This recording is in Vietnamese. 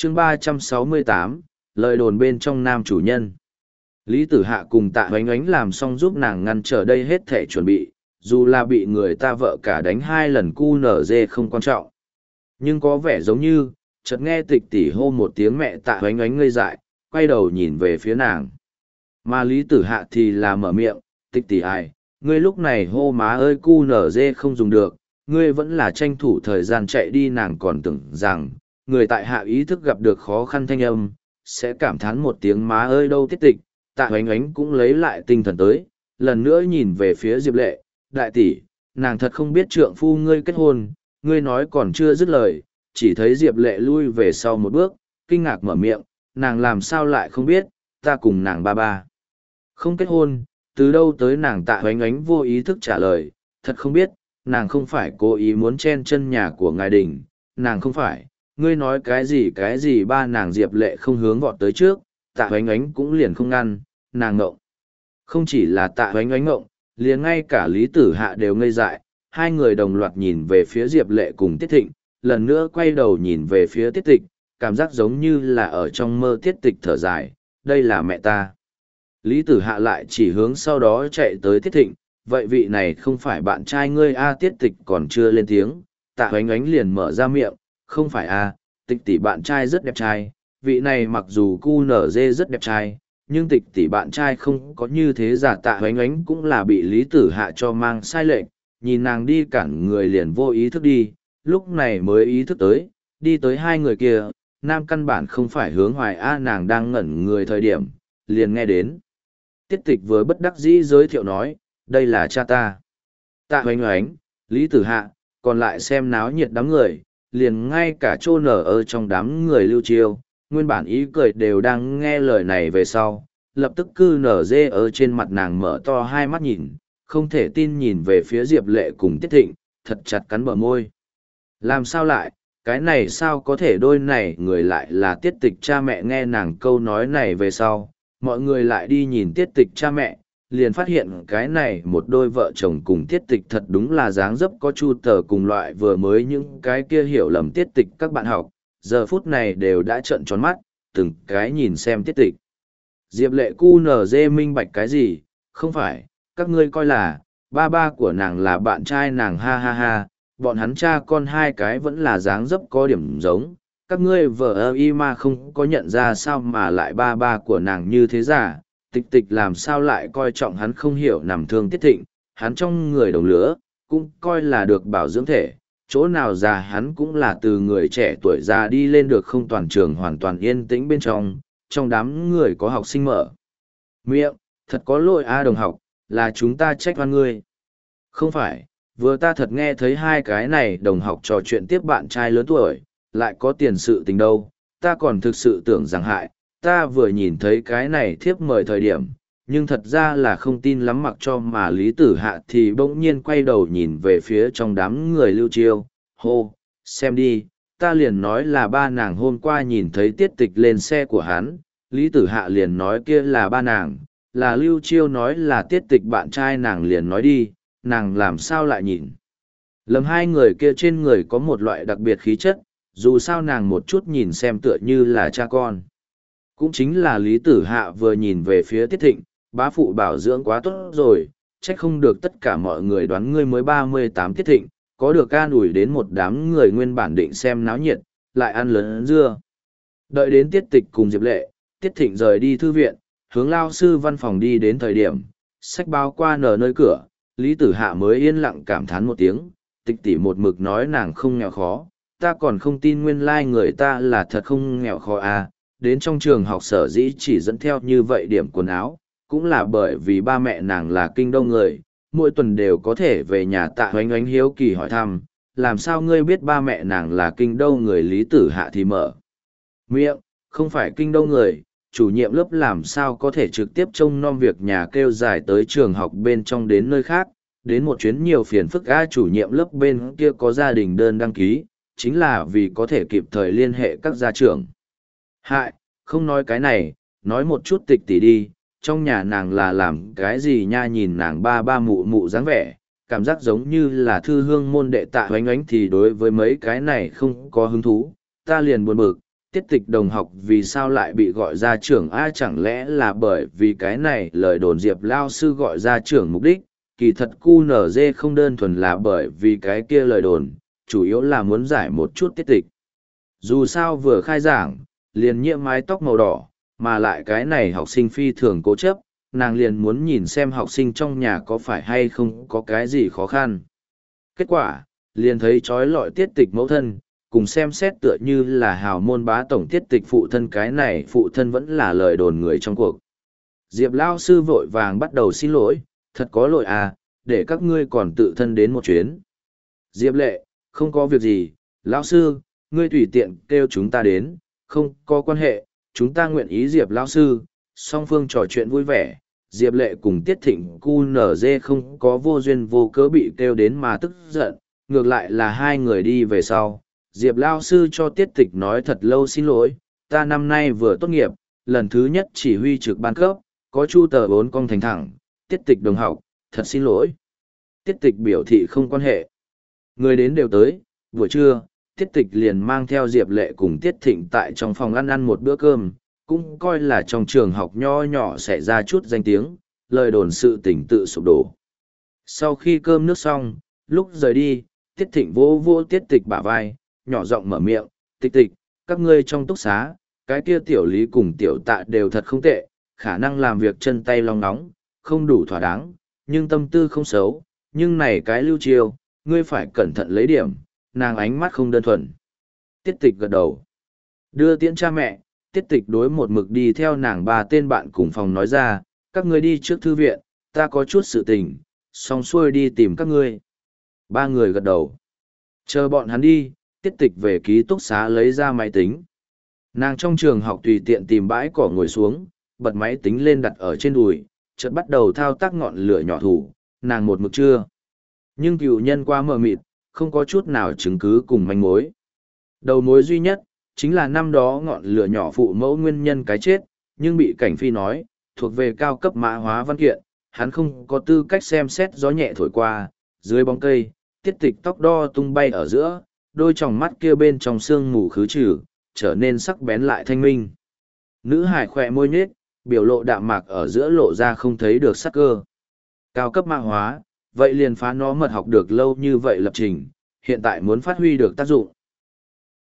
chương 368, lời đồn bên trong nam chủ nhân. Lý Tử Hạ cùng Tạ Oánh Oánh làm xong giúp nàng ngăn trở đây hết thể chuẩn bị, dù là bị người ta vợ cả đánh 2 lần cu nở dê không quan trọng. Nhưng có vẻ giống như, chợt nghe Tịch tỷ hô một tiếng mẹ, Tạ Oánh Oánh ngây dại, quay đầu nhìn về phía nàng. Mà Lý Tử Hạ thì là mở miệng, Tịch tỷ ai, ngươi lúc này hô má ơi cu nở dê không dùng được, ngươi vẫn là tranh thủ thời gian chạy đi. Nàng còn tưởng rằng, người tại hạ ý thức gặp được khó khăn thanh âm, sẽ cảm thán một tiếng má ơi đâu. Tiết Tịch, Tạ Oánh Oánh cũng lấy lại tinh thần tới, lần nữa nhìn về phía Diệp Lệ, đại tỷ, nàng thật không biết trượng phu ngươi kết hôn, ngươi nói còn chưa dứt lời, chỉ thấy Diệp Lệ lui về sau một bước, kinh ngạc mở miệng, nàng làm sao lại không biết, ta cùng nàng ba ba không kết hôn, từ đâu tới. Nàng Tạ Oánh Oánh vô ý thức trả lời, thật không biết, nàng không phải cố ý muốn chen chân nhà của ngài Đình, nàng không phải, ngươi nói cái gì ba. Nàng Diệp Lệ không hướng vọt tới trước, Tạ Oánh Oánh cũng liền không ngăn, nàng ngộng. Không chỉ là Tạ Oánh Oánh ngộng, liền ngay cả Lý Tử Hạ đều ngây dại, hai người đồng loạt nhìn về phía Diệp Lệ cùng Tiết Thịnh, lần nữa quay đầu nhìn về phía Tiết Tịch, cảm giác giống như là ở trong mơ. Tiết Tịch thở dài, đây là mẹ ta. Lý Tử Hạ lại chỉ hướng sau đó chạy tới Tiết Thịnh, vậy vị này không phải bạn trai ngươi a? Tiết Tịch còn chưa lên tiếng, Tạ Oánh Oánh liền mở ra miệng, không phải a, Tịch tỷ bạn trai rất đẹp trai, vị này mặc dù cu nở dê rất đẹp trai, nhưng Tịch tỷ bạn trai không có như thế. Giả Tạ Oánh Oánh cũng là bị Lý Tử Hạ cho mang sai lệch, nhìn nàng đi cản người liền vô ý thức đi, lúc này mới ý thức tới, đi tới hai người kia, nam căn bản không phải hướng Hoài a. Nàng đang ngẩn người thời điểm, liền nghe đến Tiết Tịch vừa bất đắc dĩ giới thiệu nói, đây là cha ta. Tạ Oánh Oánh, Lý Tử Hạ, còn lại xem náo nhiệt đám người, liền ngay cả chô nở ở trong đám người Lưu Chiêu, nguyên bản ý cười đều đang nghe lời này về sau, lập tức cư nở dê ở trên mặt nàng mở to hai mắt nhìn, không thể tin nhìn về phía Diệp Lệ cùng Tiết Thịnh, thật chặt cắn bờ môi. Làm sao lại, cái này sao có thể, đôi này người lại là Tiết Tịch cha mẹ. Nghe nàng câu nói này về sau, mọi người lại đi nhìn Tiết Tịch cha mẹ, liền phát hiện cái này một đôi vợ chồng cùng Tiết Tịch thật đúng là dáng dấp có chu tờ cùng loại. Vừa mới những cái kia hiểu lầm Tiết Tịch các bạn học, giờ phút này đều đã trợn tròn mắt, từng cái nhìn xem Tiết Tịch. Diệp Lệ cu nở dê minh bạch cái gì, không phải, các ngươi coi là, ba ba của nàng là bạn trai nàng, ha ha ha, bọn hắn cha con hai cái vẫn là dáng dấp có điểm giống, các ngươi vợ ơ y mà không có nhận ra sao mà lại ba ba của nàng như thế giả. Tịch Tịch làm sao lại coi trọng hắn, không hiểu nằm thương Tiết Thịnh, hắn trong người đồng lứa, cũng coi là được bảo dưỡng thể, chỗ nào già hắn cũng là từ người trẻ tuổi già đi lên được. Không, toàn trường hoàn toàn yên tĩnh bên trong đám người có học sinh mở miệng, thật có lỗi a đồng học, là chúng ta trách oan ngươi. Không phải, vừa ta thật nghe thấy hai cái này đồng học trò chuyện tiếp bạn trai lớn tuổi, lại có tiền sự tình đâu, ta còn thực sự tưởng rằng hại, ta vừa nhìn thấy cái này thiếp mời thời điểm, nhưng thật ra là không tin lắm. Mặc cho mà Lý Tử Hạ thì bỗng nhiên quay đầu nhìn về phía trong đám người Lưu Chiêu, hô, xem đi, ta liền nói là ba nàng hôm qua nhìn thấy Tiết Tịch lên xe của hắn. Lý Tử Hạ liền nói kia là ba nàng, là Lưu Chiêu nói là Tiết Tịch bạn trai, nàng liền nói đi, nàng làm sao lại nhìn lầm. Hai người kia trên người có một loại đặc biệt khí chất, dù sao nàng một chút nhìn xem tựa như là cha con. Cũng chính là Lý Tử Hạ vừa nhìn về phía Tiết Thịnh, bá phụ bảo dưỡng quá tốt rồi, trách không được tất cả mọi người đoán ngươi mới 38. Tiết Thịnh có được an ủi đến một đám người nguyên bản định xem náo nhiệt, lại ăn lớn dưa. Đợi đến Tiết Tịch cùng Diệp Lệ, Tiết Thịnh rời đi thư viện, hướng lao sư văn phòng đi đến thời điểm, sách báo qua nở nơi cửa, Lý Tử Hạ mới yên lặng cảm thán một tiếng, Tịch tỷ một mực nói nàng không nghèo khó, ta còn không tin nguyên lai người ta là thật không nghèo khó à. Đến trong trường học sở dĩ chỉ dẫn theo như vậy điểm quần áo, cũng là bởi vì ba mẹ nàng là kinh đô người, mỗi tuần đều có thể về nhà. Tạ Oánh Oánh hiếu kỳ hỏi thăm, làm sao ngươi biết ba mẹ nàng là kinh đô người? Lý Tử Hạ thì mở miệng, không phải kinh đô người, chủ nhiệm lớp làm sao có thể trực tiếp trông nom việc nhà kêu dài tới trường học bên trong đến nơi khác, đến một chuyến nhiều phiền phức. Chủ nhiệm lớp bên kia có gia đình đơn đăng ký, chính là vì có thể kịp thời liên hệ các gia trưởng. Hại, không nói cái này, nói một chút Tịch tỷ đi, trong nhà nàng là làm cái gì nha? Nhìn nàng ba ba mụ mụ dáng vẻ, cảm giác giống như là thư hương môn đệ. Tạ Oánh Oánh thì đối với mấy cái này không có hứng thú, ta liền buồn bực, tiết tịch đồng học vì sao lại bị gọi ra trưởng chẳng lẽ là bởi vì cái này lời đồn Diệp Lao sư gọi ra trưởng mục đích, kỳ thật QNZ không đơn thuần là bởi vì cái kia lời đồn, chủ yếu là muốn giải một chút tiết tịch. Dù sao vừa khai giảng, liền nhiễm mái tóc màu đỏ, mà lại cái này học sinh phi thường cố chấp, nàng liền muốn nhìn xem học sinh trong nhà có phải hay không có cái gì khó khăn. Kết quả, liền thấy trói lọi tiết tịch mẫu thân, cùng xem xét tựa như là hào môn bá tổng tiết tịch phụ thân, cái này phụ thân vẫn là lời đồn người trong cuộc. Diệp Lao sư vội vàng bắt đầu xin lỗi, thật có lỗi để các ngươi còn tự thân đến một chuyến. Diệp Lệ, không có việc gì, Lao sư, ngươi tùy tiện kêu chúng ta đến, không có quan hệ, chúng ta nguyện ý. Diệp Lao sư, song phương trò chuyện vui vẻ, Diệp Lệ cùng Tiết Thịnh QNZ không có vô duyên vô cớ bị kêu đến mà tức giận, ngược lại là hai người đi về sau. Diệp Lao sư cho Tiết Tịch nói thật lâu xin lỗi, ta năm nay vừa tốt nghiệp, lần thứ nhất chỉ huy trực ban cấp, có chu tờ 4 con thành thẳng, Tiết Tịch đồng học, thật xin lỗi. Tiết Tịch biểu thị không quan hệ. Người đến đều tới, buổi trưa, Tiết Tịch liền mang theo Diệp Lệ cùng Tiết Thịnh tại trong phòng ăn một bữa cơm, cũng coi là trong trường học nho nhỏ xảy ra chút danh tiếng, lời đồn sự tình tự sụp đổ. Sau khi cơm nước xong, lúc rời đi, Tiết Thịnh vỗ vỗ Tiết Tịch bả vai, nhỏ giọng mở miệng, Tịch Tịch, các ngươi trong túc xá, cái kia tiểu lý cùng tiểu tạ đều thật không tệ, khả năng làm việc chân tay long nóng, không đủ thỏa đáng, nhưng tâm tư không xấu, nhưng này cái lưu chiêu, ngươi phải cẩn thận lấy điểm, nàng ánh mắt không đơn thuần. Tiết Tịch gật đầu. Đưa tiễn cha mẹ, Tiết Tịch đối một mực đi theo nàng ba tên bạn cùng phòng nói ra, các ngươi đi trước thư viện, ta có chút sự tình, xong xuôi đi tìm các ngươi. Ba người gật đầu. Chờ bọn hắn đi, Tiết Tịch về ký túc xá lấy ra máy tính. Nàng trong trường học tùy tiện tìm bãi cỏ ngồi xuống, bật máy tính lên đặt ở trên đùi, chợt bắt đầu thao tác ngọn lửa nhỏ thủ, nàng một mực chưa. Nhưng cựu nhân quá mờ mịt, không có chút nào chứng cứ cùng manh mối. Đầu mối duy nhất, chính là năm đó ngọn lửa nhỏ phụ mẫu nguyên nhân cái chết, nhưng bị cảnh phi nói, thuộc về cao cấp mã hóa văn kiện, hắn không có tư cách xem xét gió nhẹ thổi qua, dưới bóng cây, Tiết Tịch tóc đo tung bay ở giữa, đôi tròng mắt kia bên trong sương mù khứ trừ, trở nên sắc bén lại thanh minh. Nữ hải khỏe môi nhếch, biểu lộ đạm mạc ở giữa lộ ra không thấy được sắc cơ. Cao cấp mã hóa, vậy liền phá nó mật học được lâu như vậy lập trình, hiện tại muốn phát huy được tác dụng,